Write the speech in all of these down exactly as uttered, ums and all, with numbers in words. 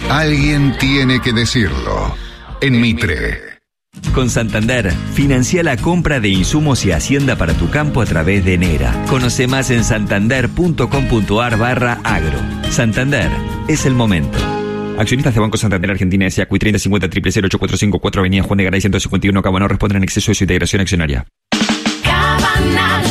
Alguien tiene que decirlo. En Mitre. Con Santander, financia la compra de insumos y hacienda para tu campo a través de Enera. Conoce más en santander.com.ar barra agro. Santander, es el momento. Accionistas de Banco Santander Argentina S A C U I treinta cincuenta cero cero ocho cuatro cinco cuatro Avenida Juan de Garay ciento cincuenta y uno Cabo no responden en exceso de su integración accionaria. Cabanag,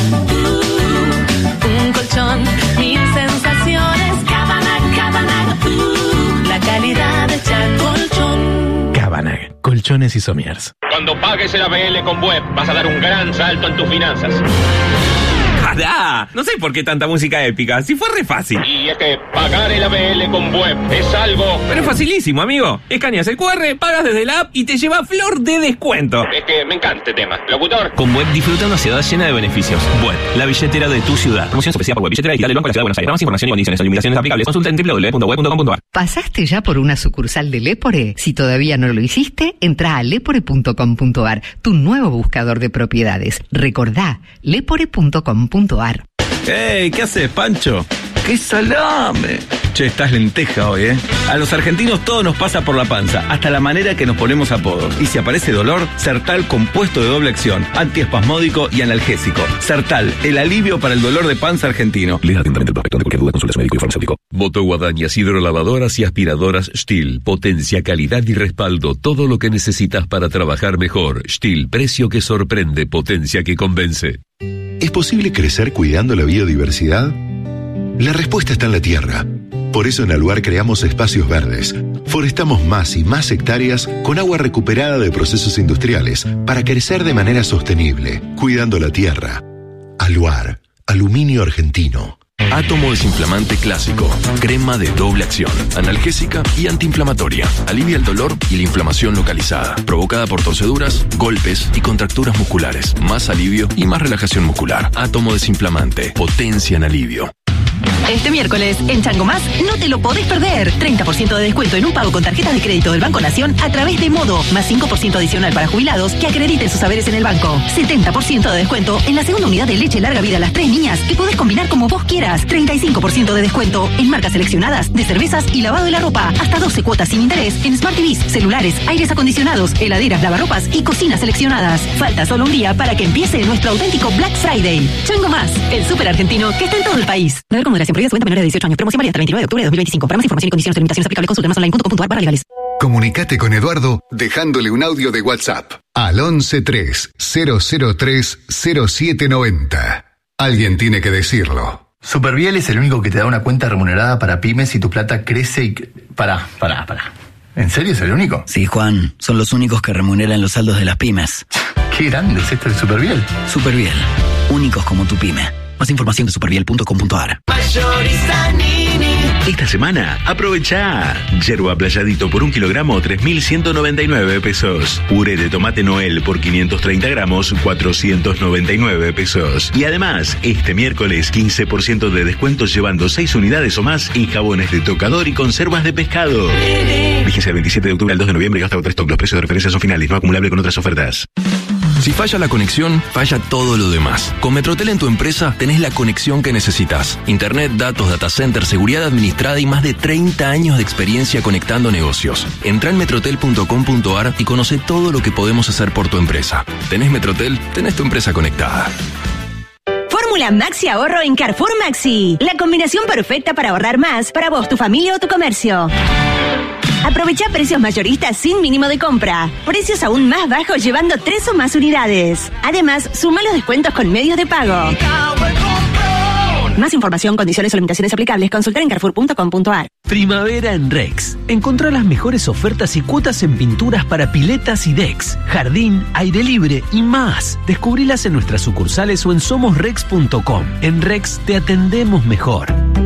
uh, un colchón, mil sensaciones. Cabanag, Cabanag, uh, la calidad de Chacolchón. Cabanag, colchones y somiers. Cuando pagues el A B L con Web, vas a dar un gran salto en tus finanzas. ¡Jadá! No sé por qué tanta música épica, si fue re fácil. Y es que pagar el A B L con Web es algo... Pero es facilísimo, amigo. Escaneas el cu erre, pagas desde la app y te lleva flor de descuento. Es que me encanta este tema. Locutor. Con Web disfruta una ciudad llena de beneficios. Web, la billetera de tu ciudad. Promoción especial por Web, billetera digital del Banco de la Ciudad de Buenos Aires. Para más información y condiciones o limitaciones aplicables, consulta en doble u doble u doble u punto web punto com punto ar. ¿Pasaste ya por una sucursal de Lepore? Si todavía no lo hiciste, entra a lepore punto com punto ar, tu nuevo buscador de propiedades. Recordá, lepore punto com punto ar. ¡Ey! ¿Qué haces, Pancho? ¡Qué salame! Che, estás lenteja hoy, ¿eh? A los argentinos todo nos pasa por la panza, hasta la manera que nos ponemos apodos. Y si aparece dolor, Sertal compuesto de doble acción, antiespasmódico y analgésico. Sertal, el alivio para el dolor de panza argentino. Lea atentamente el prospecto. De cualquier duda, consulte a su médico y farmacéutico. Moto Guadañas, hidrolavadoras y aspiradoras Stihl. Potencia, calidad y respaldo. Todo lo que necesitas para trabajar mejor. Stihl, precio que sorprende, potencia que convence. ¿Es posible crecer cuidando la biodiversidad? La respuesta está en la tierra. Por eso en Aluar creamos espacios verdes. Forestamos más y más hectáreas con agua recuperada de procesos industriales para crecer de manera sostenible, cuidando la tierra. Aluar, aluminio argentino. Átomo desinflamante clásico, crema de doble acción, analgésica y antiinflamatoria. Alivia el dolor y la inflamación localizada, provocada por torceduras, golpes y contracturas musculares. Más alivio y más relajación muscular. Átomo desinflamante, potencia en alivio. Este miércoles, en Chango Más, no te lo podés perder. treinta por ciento de descuento en un pago con tarjetas de crédito del Banco Nación a través de Modo, más cinco por ciento adicional para jubilados que acrediten sus saberes en el banco. setenta por ciento de descuento en la segunda unidad de leche larga vida a las tres niñas, que podés combinar como vos quieras. treinta y cinco por ciento de descuento en marcas seleccionadas de cervezas y lavado de la ropa. Hasta doce cuotas sin interés en Smart T Vs, celulares, aires acondicionados, heladeras, lavarropas y cocinas seleccionadas. Falta solo un día para que empiece nuestro auténtico Black Friday. Chango Más, el súper argentino que está en todo el país. Beber con moderación, prohibida su venta a menores de dieciocho años. Promoción válida hasta el veintinueve de octubre de dos mil veinticinco. Para más información y condiciones de limitaciones aplicables, consulta en masonline punto com punto ar barra legales. Comunicate con Eduardo dejándole un audio de WhatsApp al once tres cero cero tres cero siete noventa. Alguien tiene que decirlo. Superviel es el único que te da una cuenta remunerada para pymes y tu plata crece y... Pará, pará, pará. ¿En serio es el único? Sí, Juan. Son los únicos que remuneran los saldos de las pymes. Qué grande es esto de Superviel. Superviel. Únicos como tu pyme. Más información de superviel punto com punto ar. Esta semana, aprovecha yerba playadito por un kilogramo, tres mil ciento noventa y nueve pesos. Puré de tomate Noel por quinientos treinta gramos, cuatrocientos noventa y nueve pesos. Y además, este miércoles, quince por ciento de descuento llevando seis unidades o más en jabones de tocador y conservas de pescado. Vigencia del veintisiete de octubre al dos de noviembre y hasta otro stock. Los precios de referencia son finales, no acumulable con otras ofertas. Si falla la conexión, falla todo lo demás. Con Metrotel en tu empresa tenés la conexión que necesitas. Internet, datos, data center, seguridad administrada y más de treinta años de experiencia conectando negocios. Entrá en metrotel punto com punto ar y conoce todo lo que podemos hacer por tu empresa. ¿Tenés Metrotel? Tenés tu empresa conectada. Fórmula Maxi Ahorro en Carrefour Maxi. La combinación perfecta para ahorrar más para vos, tu familia o tu comercio. Aprovecha precios mayoristas sin mínimo de compra. Precios aún más bajos llevando tres o más unidades. Además, suma los descuentos con medios de pago. Más información, condiciones o limitaciones aplicables, consultar en carrefour punto com punto ar. Primavera en Rex. Encontrá las mejores ofertas y cuotas en pinturas para piletas y decks, jardín, aire libre y más. Descubrilas en nuestras sucursales o en somos rex punto com. En Rex te atendemos mejor.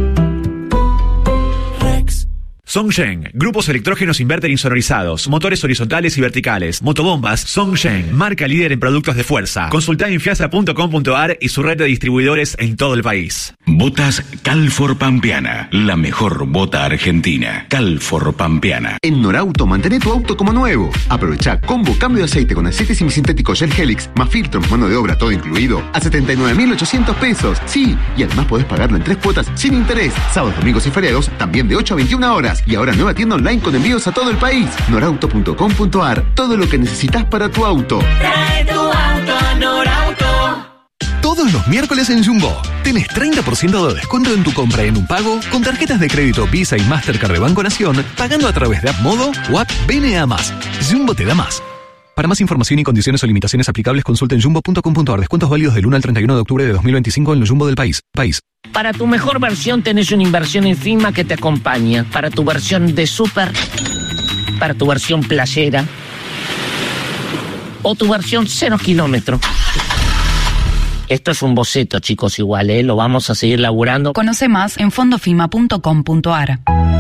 Songshen, grupos electrógenos inverter insonorizados, motores horizontales y verticales, motobombas. Songshen, marca líder en productos de fuerza. Consultá en fiasa punto com punto ar y su red de distribuidores en todo el país. Botas Calfor Pampeana, la mejor bota argentina. Calfor Pampeana. En Norauto, mantén tu auto como nuevo. Aprovecha combo cambio de aceite con aceite semisintético Gel Helix, más filtros, mano de obra, todo incluido, a setenta y nueve mil ochocientos pesos. Sí, y además podés pagarlo en tres cuotas sin interés. Sábados, domingos y feriados, también de ocho a veintiuna horas. Y ahora nueva tienda online con envíos a todo el país. norauto punto com punto ar. Todo lo que necesitas para tu auto. Trae tu auto a Norauto. Todos los miércoles en Jumbo tenés treinta por ciento de descuento en tu compra en un pago con tarjetas de crédito Visa y Mastercard de Banco Nación, pagando a través de App Modo o App B N A más. Jumbo te da más. Para más información y condiciones o limitaciones aplicables, consulten jumbo punto com punto ar. Descuentos válidos del uno al treinta y uno de octubre de dos mil veinticinco en los Jumbo del país. País. Para tu mejor versión tenés una inversión encima que te acompaña. Para tu versión de super, para tu versión playera o tu versión cero kilómetro. Esto es un boceto, chicos, igual, ¿eh? Lo vamos a seguir laburando. Conoce más en fondofima punto com punto ar.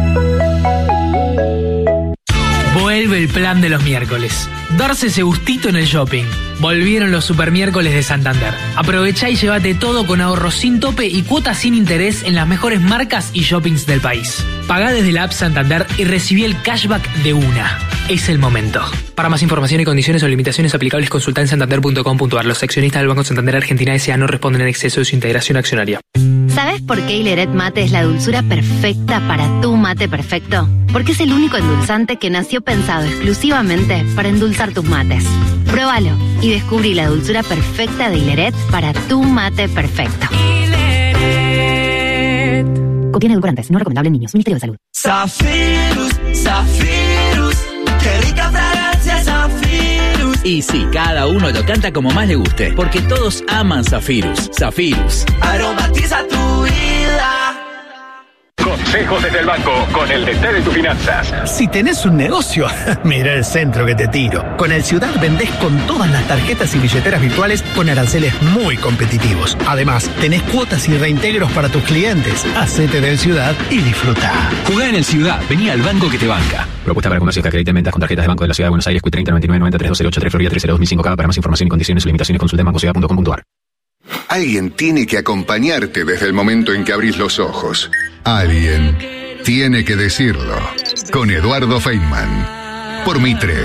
Vuelve el plan de los miércoles. Darse ese gustito en el shopping. Volvieron los super miércoles de Santander. Aprovechá y llévate todo con ahorros sin tope y cuotas sin interés en las mejores marcas y shoppings del país. Pagá desde la app Santander y recibí el cashback de una. Es el momento. Para más información y condiciones o limitaciones aplicables, consulta en santander punto com punto ar. Los accionistas del Banco Santander Argentina S A no responden en exceso de su integración accionaria. ¿Sabes por qué Hileret Mate es la dulzura perfecta para tu mate perfecto? Porque es el único endulzante que nació pensado exclusivamente para endulzar tus mates. Pruébalo y descubrí la dulzura perfecta de Hileret para tu mate perfecto. Hileret. Contiene edulcorantes, no recomendable en niños. Ministerio de Salud. Zafirus, Zafirus, qué rica fragancia Zafirus. Y sí, cada uno lo canta como más le guste, porque todos aman Zafirus. Zafirus. Aromatiza tu vida. Consejos desde el banco, con el D T de tus finanzas. Si tenés un negocio, mira el centro que te tiro. Con el Ciudad vendés con todas las tarjetas y billeteras virtuales con aranceles muy competitivos. Además, tenés cuotas y reintegros para tus clientes. Hacete del Ciudad y disfruta. Jugá en el Ciudad, vení al banco que te banca. Propuesta para comercios que acrediten ventas con tarjetas de Banco de la Ciudad de Buenos Aires, Q treinta noventa y nueve noventa tres dos cero ocho tres Florida tres cero dos mil cinco K. Para más información y condiciones o limitaciones consulta en banco ciudad punto com punto ar. Alguien tiene que acompañarte desde el momento en que abrís los ojos. Alguien tiene que decirlo. Con Eduardo Feynman. Por Mitre.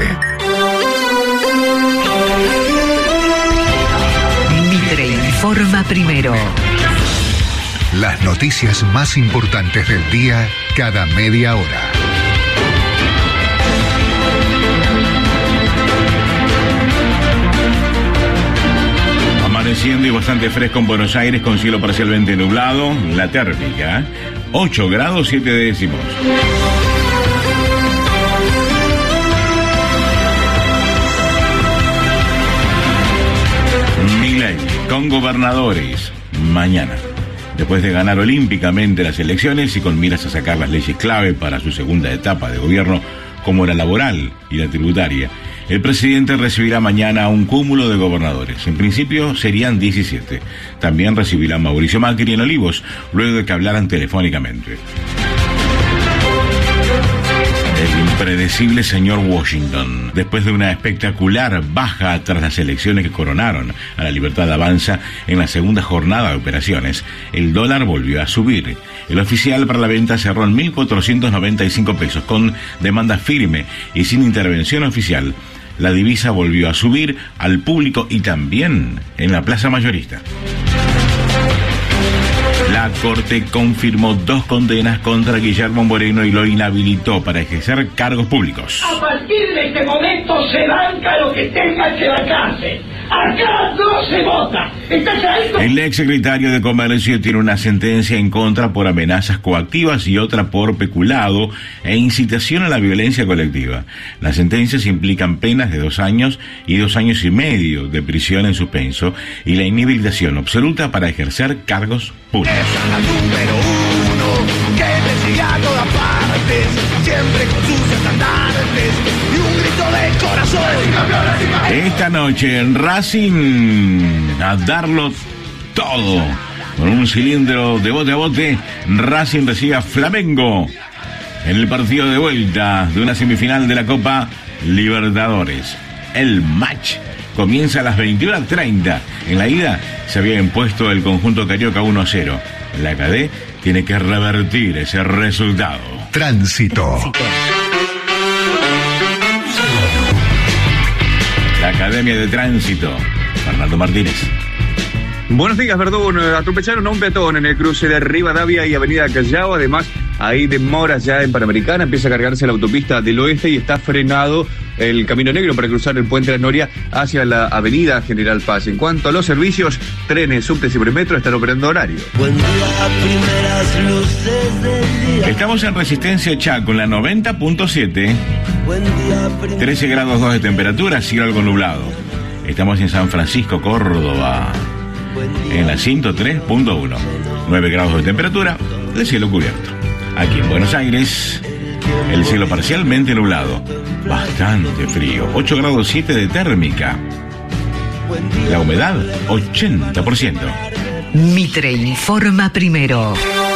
Mitre informa primero. Las noticias más importantes del día cada media hora. Amaneciendo y bastante fresco en Buenos Aires con cielo parcialmente nublado. La térmica, ocho grados siete décimos. Milei con gobernadores mañana. Después de ganar olímpicamente las elecciones y con miras a sacar las leyes clave para su segunda etapa de gobierno, como la laboral y la tributaria, el presidente recibirá mañana un cúmulo de gobernadores. En principio serían diecisiete. También recibirá Mauricio Macri en Olivos, luego de que hablaran telefónicamente. El impredecible señor Washington, después de una espectacular baja tras las elecciones que coronaron a la Libertad Avanza en la segunda jornada de operaciones, el dólar volvió a subir. El oficial para la venta cerró en mil cuatrocientos noventa y cinco pesos, con demanda firme y sin intervención oficial. La divisa volvió a subir al público y también en la plaza mayorista. La Corte confirmó dos condenas contra Guillermo Moreno y lo inhabilitó para ejercer cargos públicos. A partir de este momento se banca lo que tenga que bancarse. Acá no se vota. ¿Está clarito? El ex secretario de Comercio tiene una sentencia en contra por amenazas coactivas y otra por peculado e incitación a la violencia colectiva. Las sentencias implican penas de dos años y dos años y medio de prisión en suspenso y la inhabilitación absoluta para ejercer cargos públicos. La número uno, que me siga a todas partes, siempre con sus estandartes y un grito de corazón. Esta noche en Racing, a darlo todo. Con un cilindro de bote a bote, Racing recibe a Flamengo en el partido de vuelta de una semifinal de la Copa Libertadores. El match comienza a las veintiuna treinta. En la ida se había impuesto el conjunto carioca uno a cero. La K D tiene que revertir ese resultado. Tránsito. La Academia de Tránsito. Fernando Martínez. Buenos días, Verdún. Atropellaron a un peatón en el cruce de Rivadavia y Avenida Callao. Además, ahí demoras ya en Panamericana, empieza a cargarse la autopista del oeste y está frenado el Camino Negro para cruzar el puente de la Noria hacia la avenida General Paz. En cuanto a los servicios, trenes, subtes y premetro están operando horario. Buen día, primeras luces del día. Estamos en Resistencia Chaco, en la noventa punto siete. Buen día, primeras... trece grados dos de temperatura, cielo algo nublado. Estamos en San Francisco, Córdoba, en la ciento tres punto uno. nueve grados de temperatura, de cielo cubierto. Aquí en Buenos Aires, el cielo parcialmente nublado, bastante frío, ocho grados siete de térmica. La humedad, ochenta por ciento. Mitre informa primero.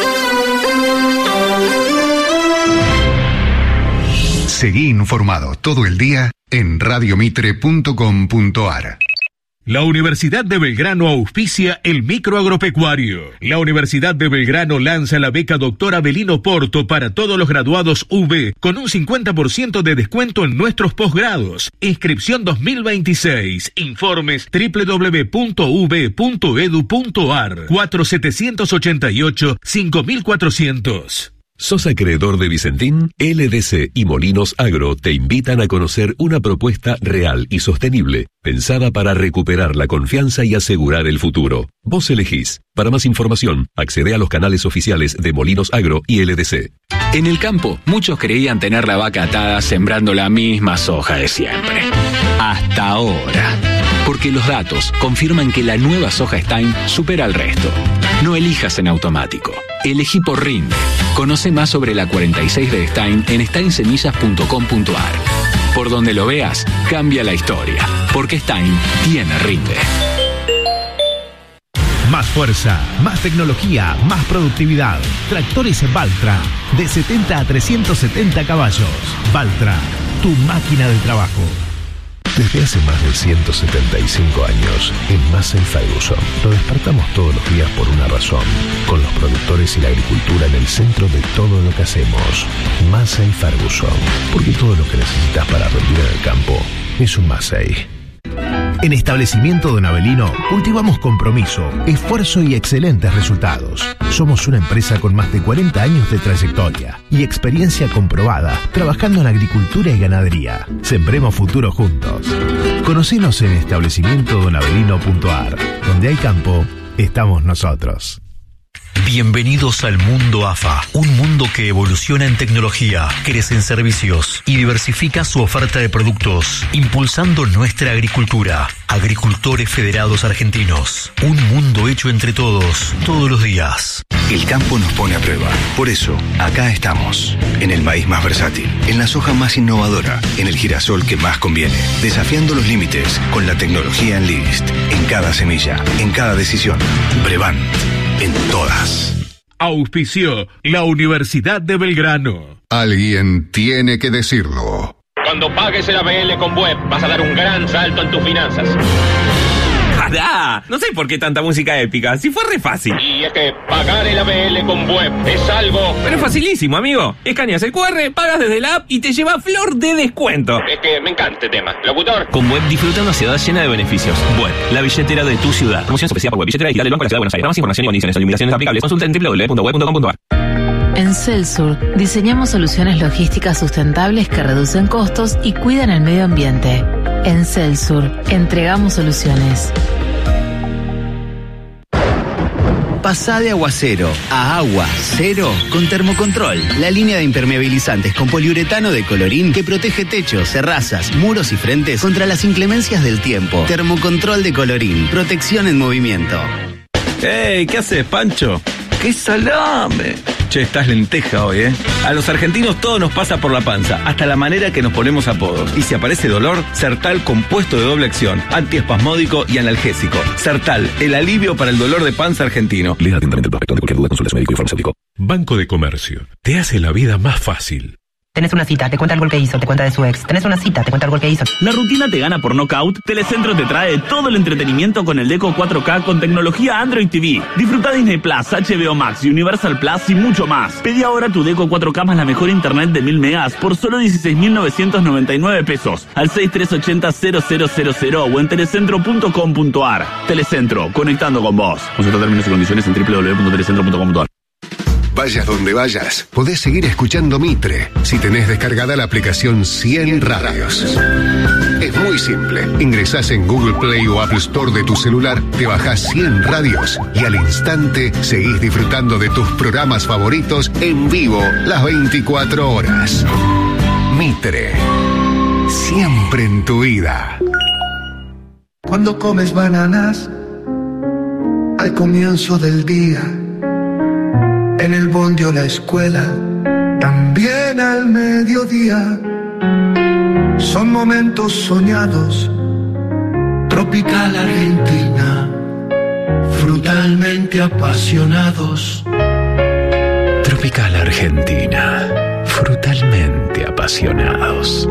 Seguí informado todo el día en radio mitre punto com punto ar. La Universidad de Belgrano auspicia el microagropecuario. La Universidad de Belgrano lanza la beca Doctor Avelino Porto para todos los graduados U B con un cincuenta por ciento de descuento en nuestros posgrados. Inscripción dos mil veintiséis. Informes doble u doble u doble u punto u b punto e d u punto ar. cuatro siete ocho ocho cinco cuatrocientos. ¿Sos acreedor de Vicentín? L D C y Molinos Agro te invitan a conocer una propuesta real y sostenible, pensada para recuperar la confianza y asegurar el futuro. Vos elegís. Para más información, accede a los canales oficiales de Molinos Agro y L D C. En el campo, muchos creían tener la vaca atada sembrando la misma soja de siempre. Hasta ahora. Porque los datos confirman que la nueva soja Stein supera al resto. No elijas en automático. Elegí por rinde. Conoce más sobre la cuarenta y seis de Stein en stein semillas punto com punto ar. Por donde lo veas, cambia la historia. Porque Stein tiene rinde. Más fuerza, más tecnología, más productividad. Tractores Valtra, de setenta a trescientos setenta caballos. Valtra, tu máquina de trabajo. Desde hace más de ciento setenta y cinco años, en Massey Ferguson, lo despertamos todos los días por una razón, con los productores y la agricultura en el centro de todo lo que hacemos. Massey Ferguson, porque todo lo que necesitas para rendir en el campo es un Massey. En Establecimiento Don Avelino cultivamos compromiso, esfuerzo y excelentes resultados. Somos una empresa con más de cuarenta años de trayectoria y experiencia comprobada trabajando en agricultura y ganadería. Sembremos futuro juntos. Conocenos en establecimiento don avelino punto ar. Donde hay campo, estamos nosotros. Bienvenidos al mundo A F A, un mundo que evoluciona en tecnología, crece en servicios y diversifica su oferta de productos, impulsando nuestra agricultura. Agricultores Federados Argentinos, un mundo hecho entre todos, todos los días. El campo nos pone a prueba, por eso, acá estamos, en el maíz más versátil, en la soja más innovadora, en el girasol que más conviene, desafiando los límites con la tecnología Enlist, en cada semilla, en cada decisión. Brevant. En todas. Auspició la Universidad de Belgrano. Alguien tiene que decirlo. Cuando pagues el A B L con Web, vas a dar un gran salto en tus finanzas. ¡Jadá! No sé por qué tanta música épica, si fue re fácil. Y es que pagar el A B L con Web es algo... Pero es facilísimo, amigo. Escaneas el cu erre, pagas desde la app y te lleva flor de descuento. Es que me encanta este tema. Locutor. Con Web disfruta una ciudad llena de beneficios. Web, la billetera de tu ciudad. Promoción especial por Web, billetera digital del Banco de la Ciudad de Buenos Aires. Para más información y condiciones o limitaciones aplicables, consulta en doble u doble u doble u punto web punto com punto ar. En Celsur diseñamos soluciones logísticas sustentables que reducen costos y cuidan el medio ambiente. En Celsur entregamos soluciones. Pasá de agua cero a agua cero con Termocontrol, la línea de impermeabilizantes con poliuretano de Colorín que protege techos, terrazas, muros y frentes contra las inclemencias del tiempo. Termocontrol de Colorín, protección en movimiento. ¡Ey! ¿Qué haces, Pancho? ¡Qué salame! Che, estás lenteja hoy, ¿eh? A los argentinos todo nos pasa por la panza, hasta la manera que nos ponemos apodos. Y si aparece dolor, Sertal compuesto de doble acción, antiespasmódico y analgésico. Sertal, el alivio para el dolor de panza argentino. Lea atentamente el prospecto. De cualquier duda, consulte a su médico y farmacéutico. Banco de Comercio. Te hace la vida más fácil. Tenés una cita, te cuenta el gol que hizo, te cuenta de su ex. Tenés una cita, te cuenta el gol que hizo. La rutina te gana por nocaut. Telecentro te trae todo el entretenimiento con el Deco cuatro K con tecnología Android T V. Disfruta Disney Plus, H B O Max, Universal Plus y mucho más. Pedí ahora tu Deco cuatro K más la mejor internet de mil megas por solo dieciséis mil novecientos noventa y nueve pesos al seis tres ocho cero cero cero cero cero o en telecentro punto com punto ar. Telecentro, conectando con vos. Consulta términos y condiciones en doble u doble u doble u punto telecentro punto com punto ar. Vayas donde vayas, podés seguir escuchando Mitre si tenés descargada la aplicación cien Radios. Es muy simple. Ingresás en Google Play o Apple Store de tu celular, te bajás cien Radios y al instante seguís disfrutando de tus programas favoritos en vivo las veinticuatro horas. Mitre. Siempre en tu vida. Cuando comes bananas al comienzo del día, en el bondi o la escuela, también al mediodía, son momentos soñados. Tropical Argentina, frutalmente apasionados. Tropical Argentina, frutalmente apasionados.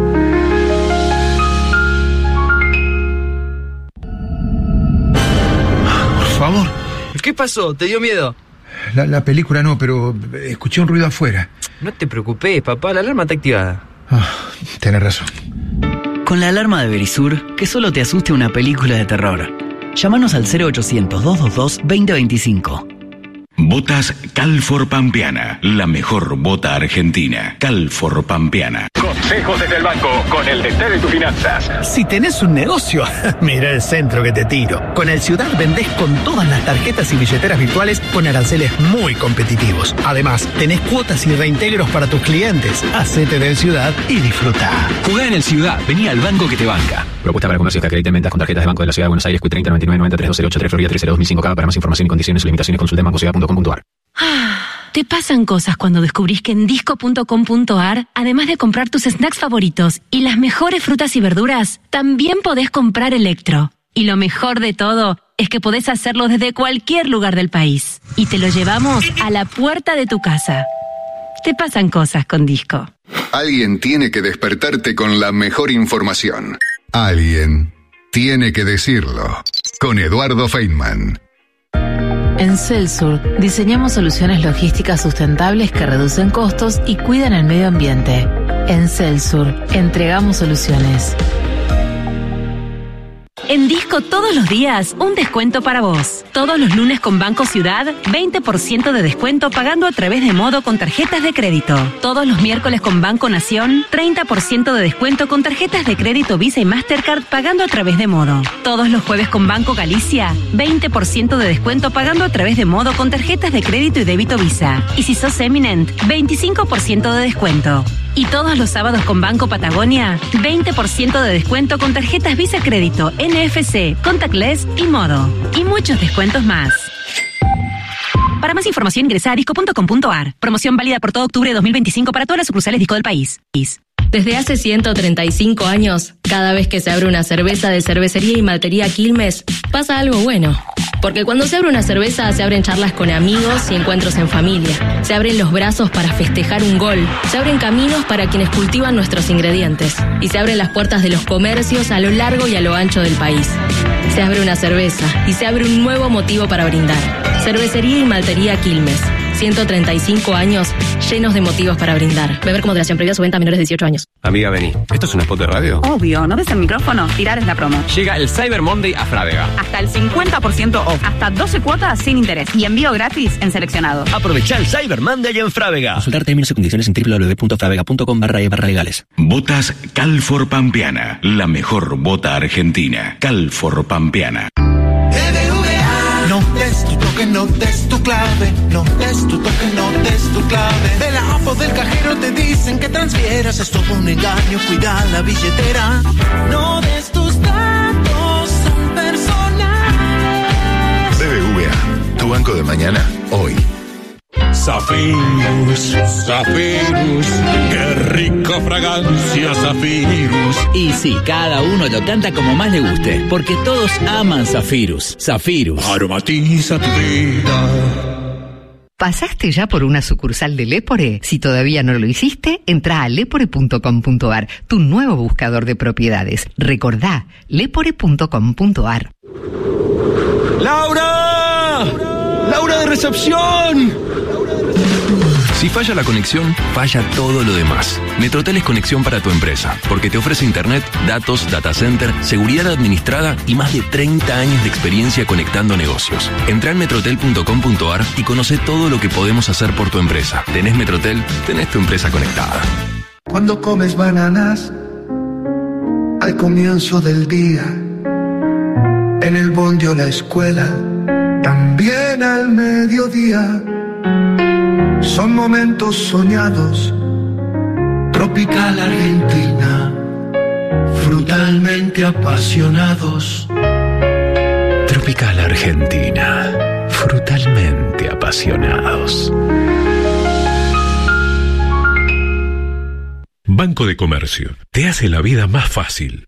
Por favor. ¿Qué pasó? ¿Te dio miedo? La, la película no, pero escuché un ruido afuera. No te preocupes, papá, la alarma está activada. Oh, tenés razón. Con la alarma de Verisur, que solo te asuste una película de terror. Llámanos al cero ochocientos, doscientos veintidós, veinte veinticinco. Botas Calfor Pampeana, la mejor bota argentina. Calfor Pampeana. Consejos desde el banco, con el D T de tus finanzas. Si tenés un negocio, mira el centro que te tiro. Con el Ciudad vendés con todas las tarjetas y billeteras virtuales con aranceles muy competitivos. Además, tenés cuotas y reintegros para tus clientes. Hacete del Ciudad y disfruta. Jugá en el Ciudad, vení al banco que te banca. Propuesta para comercios que acrediten ventas con tarjetas de Banco de la Ciudad de Buenos Aires, Q treinta, noventa y nueve, noventa, tres, doce, ochenta y tres, Florida, tres cero dos mil cinco. Para más información y condiciones y limitaciones, consulta en banco ciudad punto com punto a r. Te pasan cosas cuando descubrís que en disco punto com punto a r, además de comprar tus snacks favoritos y las mejores frutas y verduras, también podés comprar electro. Y lo mejor de todo es que podés hacerlo desde cualquier lugar del país. Y te lo llevamos a la puerta de tu casa. Te pasan cosas con Disco. Alguien tiene que despertarte con la mejor información. Alguien tiene que decirlo. Con Eduardo Feynman. En Celsur diseñamos soluciones logísticas sustentables que reducen costos y cuidan el medio ambiente. En Celsur entregamos soluciones. En Disco todos los días, un descuento para vos. Todos los lunes con Banco Ciudad, veinte por ciento de descuento pagando a través de Modo con tarjetas de crédito. Todos los miércoles con Banco Nación, treinta por ciento de descuento con tarjetas de crédito Visa y Mastercard pagando a través de Modo. Todos los jueves con Banco Galicia, veinte por ciento de descuento pagando a través de Modo con tarjetas de crédito y débito Visa. Y si sos Eminent, veinticinco por ciento de descuento. Y todos los sábados con Banco Patagonia, veinte por ciento de descuento con tarjetas Visa Crédito, N F C, Contactless y Modo. Y muchos descuentos más. Para más información ingresa a disco punto com punto a r. Promoción válida por todo octubre de dos mil veinticinco para todas las sucursales Disco del país. Desde hace ciento treinta y cinco años, cada vez que se abre una cerveza de Cervecería y Maltería Quilmes, pasa algo bueno. Porque cuando se abre una cerveza, se abren charlas con amigos y encuentros en familia. Se abren los brazos para festejar un gol. Se abren caminos para quienes cultivan nuestros ingredientes. Y se abren las puertas de los comercios a lo largo y a lo ancho del país. Se abre una cerveza y se abre un nuevo motivo para brindar. Cervecería y Maltería Quilmes. ciento treinta y cinco años llenos de motivos para brindar. Beber con moderación, previa su venta a menores de dieciocho años. Amiga, vení. ¿Esto es un spot de radio? Obvio, ¿no ves el micrófono? Tirar es la promo. Llega el Cyber Monday a Frávega. Hasta el cincuenta por ciento off. Hasta doce cuotas sin interés. Y envío gratis en seleccionado. Aprovecha el Cyber Monday en Frávega. Consultar términos y condiciones en doble u doble u doble u punto fravega punto com barra e barra legales. Botas Calfor Pampeana, la mejor bota argentina. Calfor Pampeana. No des tu toque, no des tu clave. No des tu toque, no des tu clave. De la A P O del cajero te dicen que transfieras. Es todo un engaño, cuida la billetera. No des tus datos, son personales. B B V A, tu banco de mañana, hoy. Zafirus, Zafirus, qué rica fragancia Zafirus. Y sí, cada uno lo canta como más le guste, porque todos aman Zafirus. Zafirus. Aromatiza tu vida. ¿Pasaste ya por una sucursal de Lepore? Si todavía no lo hiciste, entra a lepore punto com punto a r, tu nuevo buscador de propiedades. Recordá, lepore punto com punto a r. ¡Laura! ¡Laura de recepción! Si falla la conexión, falla todo lo demás. Metrotel es conexión para tu empresa, porque te ofrece internet, datos, data center, seguridad administrada y más de treinta años de experiencia conectando negocios. Entrá en metrotel punto com punto ar y conoce todo lo que podemos hacer por tu empresa. ¿Tenés Metrotel? Tenés tu empresa conectada. Cuando comes bananas al comienzo del día, en el bondi o la escuela, también al mediodía, son momentos soñados. Tropical Argentina, frutalmente apasionados. Tropical Argentina, frutalmente apasionados. Banco de Comercio. Te hace la vida más fácil.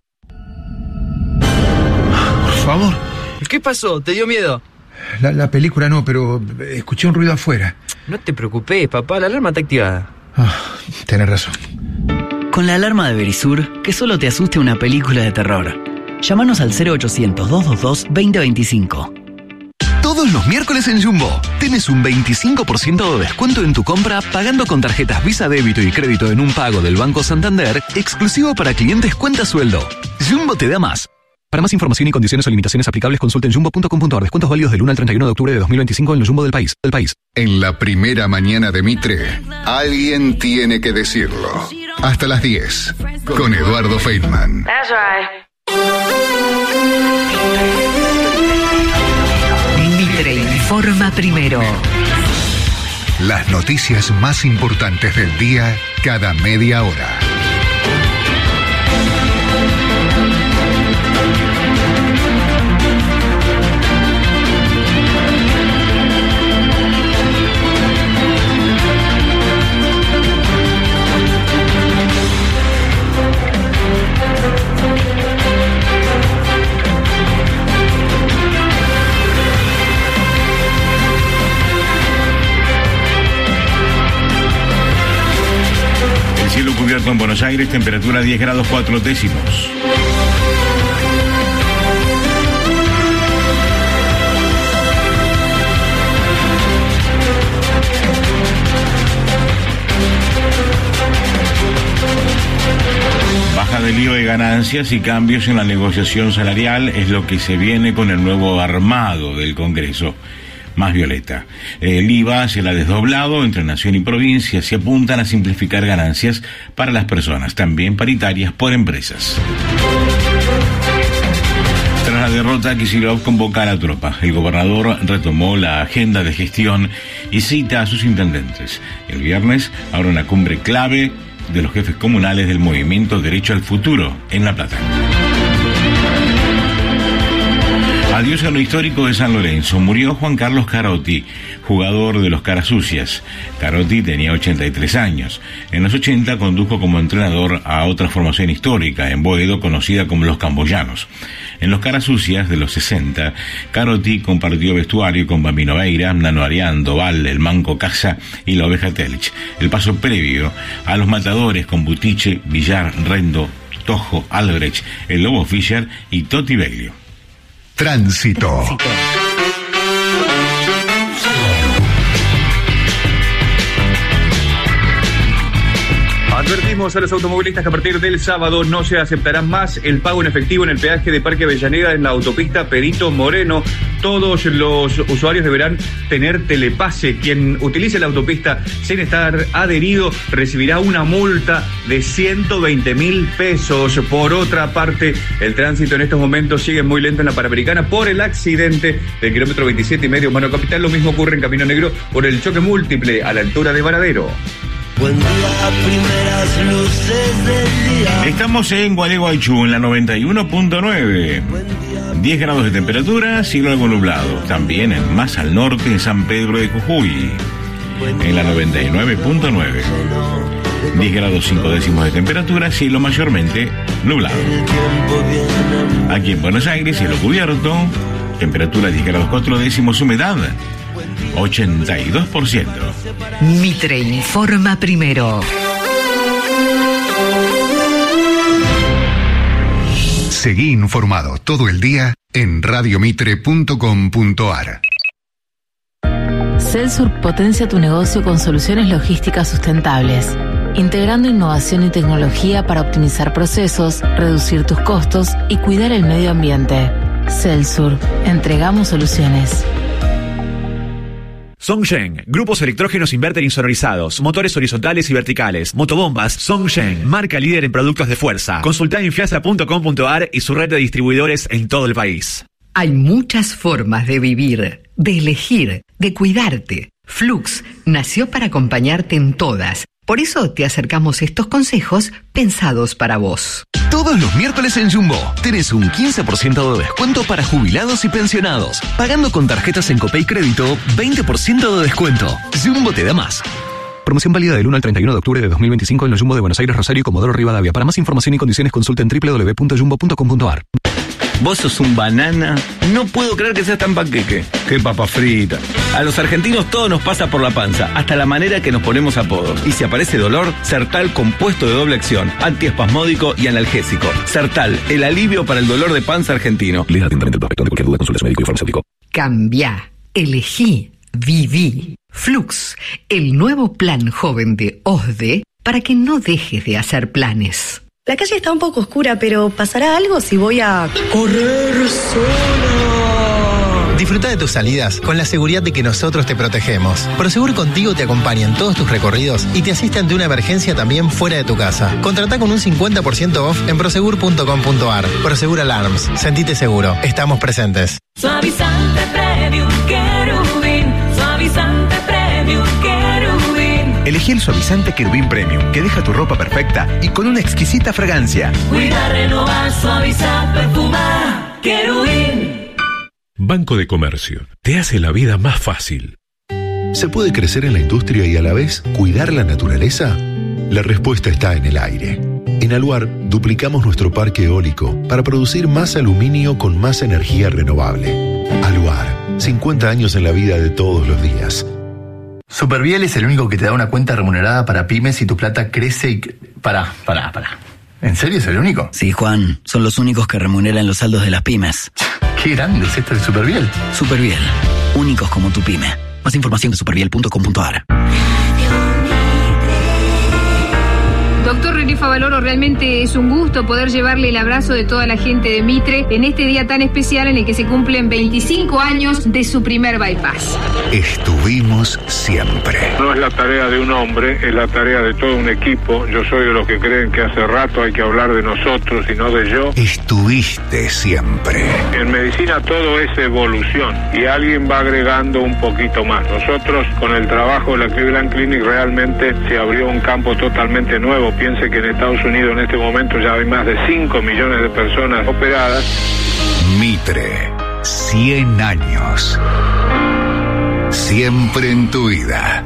Por favor. ¿Qué pasó? ¿Te dio miedo? La, la película no, pero escuché un ruido afuera. No te preocupes, papá, la alarma está activada. Ah, tenés razón. Con la alarma de Verisur, que solo te asuste una película de terror. Llámanos al cero ochocientos, doscientos veintidós, veinte veinticinco. Todos los miércoles en Jumbo tenés un veinticinco por ciento de descuento en tu compra pagando con tarjetas Visa Débito y Crédito en un pago del Banco Santander, exclusivo para clientes cuenta sueldo. Jumbo te da más. Para más información y condiciones o limitaciones aplicables, consulta en jumbo punto com punto ar. Descuentos válidos del uno al treinta y uno de octubre de dos mil veinticinco en el Jumbo del país. Del país. En la primera mañana de Mitre, alguien tiene que decirlo. Hasta las diez, con Eduardo Feynman. That's right. Mitre informa primero. Las noticias más importantes del día cada media hora. Cielo cubierto en Buenos Aires, temperatura diez grados cuatro décimos. Baja del I V A de ganancias y cambios en la negociación salarial es lo que se viene con el nuevo armado del Congreso. Más Violeta. El I V A se la ha desdoblado entre nación y provincia, se apuntan a simplificar ganancias para las personas, también paritarias por empresas. Tras la derrota, Kicillof convoca a la tropa. El gobernador retomó la agenda de gestión y cita a sus intendentes. El viernes habrá una cumbre clave de los jefes comunales del movimiento Derecho al Futuro en La Plata. Adiós a lo histórico de San Lorenzo. Murió Juan Carlos Carotti, jugador de los Carasucias. Carotti tenía ochenta y tres años. En los ochenta condujo como entrenador a otra formación histórica en Boedo conocida como los Camboyanos. En los Carasucias de los sesenta, Carotti compartió vestuario con Bambino Veira, Nano Arián, Doval, el Manco Casa y la Oveja Telch. El paso previo a los matadores con Butiche, Villar, Rendo, Tojo, Albrecht, el Lobo Fischer y Totti Beglio. Tránsito. Tránsito. Advertimos a los automovilistas que a partir del sábado no se aceptará más el pago en efectivo en el peaje de Parque Avellaneda en la autopista Perito Moreno. Todos los usuarios deberán tener telepase. Quien utilice la autopista sin estar adherido recibirá una multa de ciento veinte mil pesos. Por otra parte, el tránsito en estos momentos sigue muy lento en la Panamericana por el accidente del kilómetro veintisiete y medio Mano Capital. Lo mismo ocurre en Camino Negro por el choque múltiple a la altura de Varadero. Buen día, primeras luces del día. Estamos en Gualeguaychú, en la noventa y uno punto nueve. diez grados de temperatura, cielo algo nublado. También en más al norte, en San Pedro de Jujuy, en la noventa y nueve punto nueve. diez grados cinco décimos de temperatura, cielo mayormente nublado. Aquí en Buenos Aires, cielo cubierto, temperatura diez grados cuatro décimos, humedad ochenta y dos por ciento. Mitre informa primero. Seguí informado todo el día en radiomitre punto com punto ar. Celsur potencia tu negocio con soluciones logísticas sustentables, integrando innovación y tecnología para optimizar procesos, reducir tus costos y cuidar el medio ambiente. Celsur, entregamos soluciones. Songshen, grupos electrógenos inverter insonorizados, motores horizontales y verticales, motobombas. Songshen, marca líder en productos de fuerza. Consulta en fiasa punto com punto a r y su red de distribuidores en todo el país. Hay muchas formas de vivir, de elegir, de cuidarte. Flux nació para acompañarte en todas. Por eso te acercamos estos consejos pensados para vos. Todos los miércoles en Jumbo tenés un quince por ciento de descuento para jubilados y pensionados. Pagando con tarjetas en Copay Crédito, veinte por ciento de descuento. Jumbo te da más. Promoción válida del uno al treinta y uno de octubre de dos mil veinticinco en los Jumbo de Buenos Aires, Rosario y Comodoro Rivadavia. Para más información y condiciones consulta en doble u doble u doble u punto jumbo punto com punto a r. Vos sos un banana. No puedo creer que seas tan panqueque. Qué papa frita. A los argentinos todo nos pasa por la panza, hasta la manera que nos ponemos apodos. Y si aparece dolor, Sertal compuesto de doble acción, antiespasmódico y analgésico. Sertal, el alivio para el dolor de panza argentino. Lea atentamente el prospecto. De cualquier duda, consulta a su médico y farmacéutico. Cambia, elegí, viví. Flux, el nuevo plan joven de O S D E para que no dejes de hacer planes. La calle está un poco oscura, pero ¿pasará algo si voy a correr sola? Disfruta de tus salidas con la seguridad de que nosotros te protegemos. Prosegur Contigo te acompaña en todos tus recorridos y te asiste ante una emergencia también fuera de tu casa. Contratá con un cincuenta por ciento off en prosegur punto com punto a r. Prosegur Alarms. Sentite seguro. Estamos presentes. Suavizante Premium Querubín. Suavizante Premium Querubín. Elegí el suavizante Querubín Premium, que deja tu ropa perfecta y con una exquisita fragancia. Cuida, renovar, suavizar, perfumar. Querubín. Banco de Comercio. Te hace la vida más fácil. ¿Se puede crecer en la industria y a la vez cuidar la naturaleza? La respuesta está en el aire. En Aluar duplicamos nuestro parque eólico para producir más aluminio con más energía renovable. Aluar, cincuenta años en la vida de todos los días. Superviel es el único que te da una cuenta remunerada para pymes y tu plata crece y... Pará, pará, pará. ¿En serio es el único? Sí, Juan. Son los únicos que remuneran los saldos de las pymes. Qué grande es esto de Superviel. Superviel. Únicos como tu pyme. Más información en superviel punto com punto a r. Doctor René Favaloro, realmente es un gusto poder llevarle el abrazo de toda la gente de Mitre en este día tan especial en el que se cumplen veinticinco años de su primer bypass. Estuvimos siempre. No es la tarea de un hombre, es la tarea de todo un equipo. Yo soy de los que creen que hace rato hay que hablar de nosotros y no de yo. Estuviste siempre. En medicina todo es evolución y alguien va agregando un poquito más. Nosotros con el trabajo de la Cleveland Clinic realmente se abrió un campo totalmente nuevo. Piense que en Estados Unidos en este momento ya hay más de cinco millones de personas operadas. Mitre, cien años. Siempre en tu vida.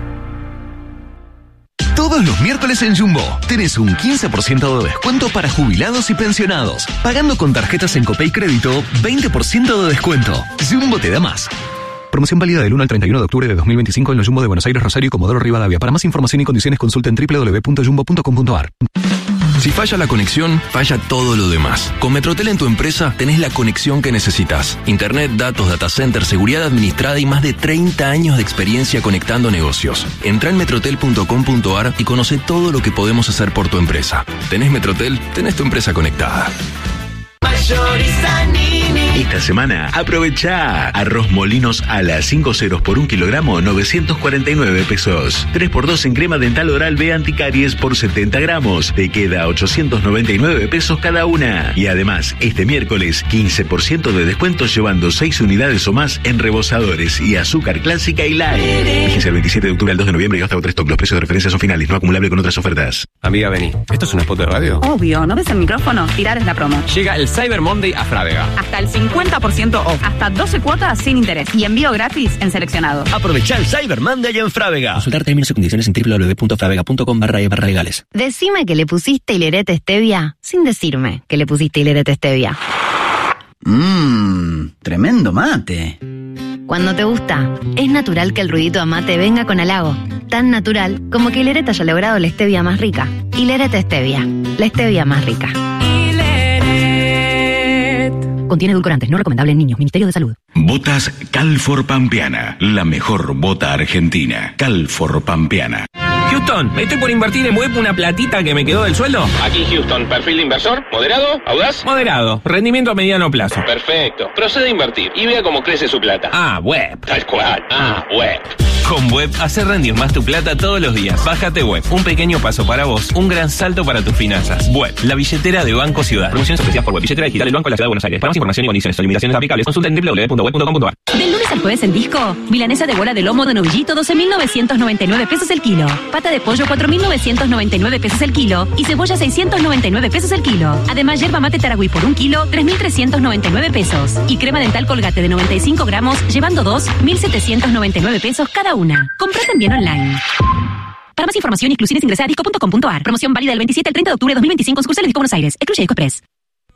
Todos los miércoles en Jumbo tenés un quince por ciento de descuento para jubilados y pensionados. Pagando con tarjetas en Copay Crédito, veinte por ciento de descuento. Jumbo te da más. Promoción válida del uno al treinta y uno de octubre de dos mil veinticinco en los Jumbo de Buenos Aires, Rosario y Comodoro Rivadavia. Para más información y condiciones consulta en doble u doble u doble u punto jumbo punto com punto a r. Si falla la conexión, falla todo lo demás. Con Metrotel en tu empresa tenés la conexión que necesitas. Internet, datos, data center, seguridad administrada y más de treinta años de experiencia conectando negocios. Entrá en metrotel punto com punto a r y conoce todo lo que podemos hacer por tu empresa. ¿Tenés Metrotel? Tenés tu empresa conectada. Esta semana, aprovechá arroz Molinos Ala, cinco ceros por un kilogramo, novecientos cuarenta y nueve pesos. tres por dos en crema dental oral B anticaries por setenta gramos. Te queda ochocientos noventa y nueve pesos cada una. Y además, este miércoles, quince por ciento de descuento llevando seis unidades o más en rebozadores y azúcar clásica y light. Vigencia el veintisiete de octubre al dos de noviembre y hasta otro stock. Los precios de referencia son finales, no acumulable con otras ofertas. Amiga, vení. ¿Esto es un spot de radio? Obvio, ¿no ves el micrófono? Tirar es la promo. Llega el Cyber Monday a Frávega. Hasta el cincuenta por ciento off, hasta doce cuotas sin interés y envío gratis en seleccionado. Aprovechá el Cyber Monday en Frávega. Consultar términos y condiciones en doble u doble u doble u punto frávega punto com barra e barra legales. Decime que le pusiste hilerete stevia sin decirme que le pusiste hilerete stevia. Mmm, tremendo mate. Cuando te gusta, es natural que el ruidito a mate venga con halago. Tan natural como que Hileret haya logrado la stevia más rica. Hilerete stevia, la stevia más rica. Hileret. Contiene edulcorantes, no recomendable en niños. Ministerio de Salud. Botas Calfor Pampeana, la mejor bota argentina. Calfor Pampeana. Houston, estoy por invertir en web una platita que me quedó del sueldo. Aquí Houston, perfil de inversor, moderado, audaz. Moderado, rendimiento a mediano plazo. Perfecto, procede a invertir y vea cómo crece su plata. Ah, web. Tal cual, ah, web. Con Web, hacer rendir más tu plata todos los días. Bájate Web, un pequeño paso para vos, un gran salto para tus finanzas. Web, la billetera de Banco Ciudad. Promociones ofrecidas por Web, billetera digital del Banco de la Ciudad de Buenos Aires. Para más información y condiciones o limitaciones aplicables, consulta en doble u doble u doble u punto web punto com punto a r. Del lunes al jueves en Disco, milanesa de bola de lomo de novillito, doce mil novecientos noventa y nueve pesos el kilo. Pata de pollo, cuatro mil novecientos noventa y nueve pesos el kilo. Y cebolla, seiscientos noventa y nueve pesos el kilo. Además, yerba mate Taragüí por un kilo, tres mil trescientos noventa y nueve pesos. Y crema dental Colgate de noventa y cinco gramos, llevando dos, mil setecientos noventa y nueve pesos cada una. Comprá también online. Para más información y exclusiones ingresa a disco punto com punto a r. Promoción válida del veintisiete al treinta de octubre de dos mil veinticinco en sucursales Disco Buenos Aires. Excluye Disco Express.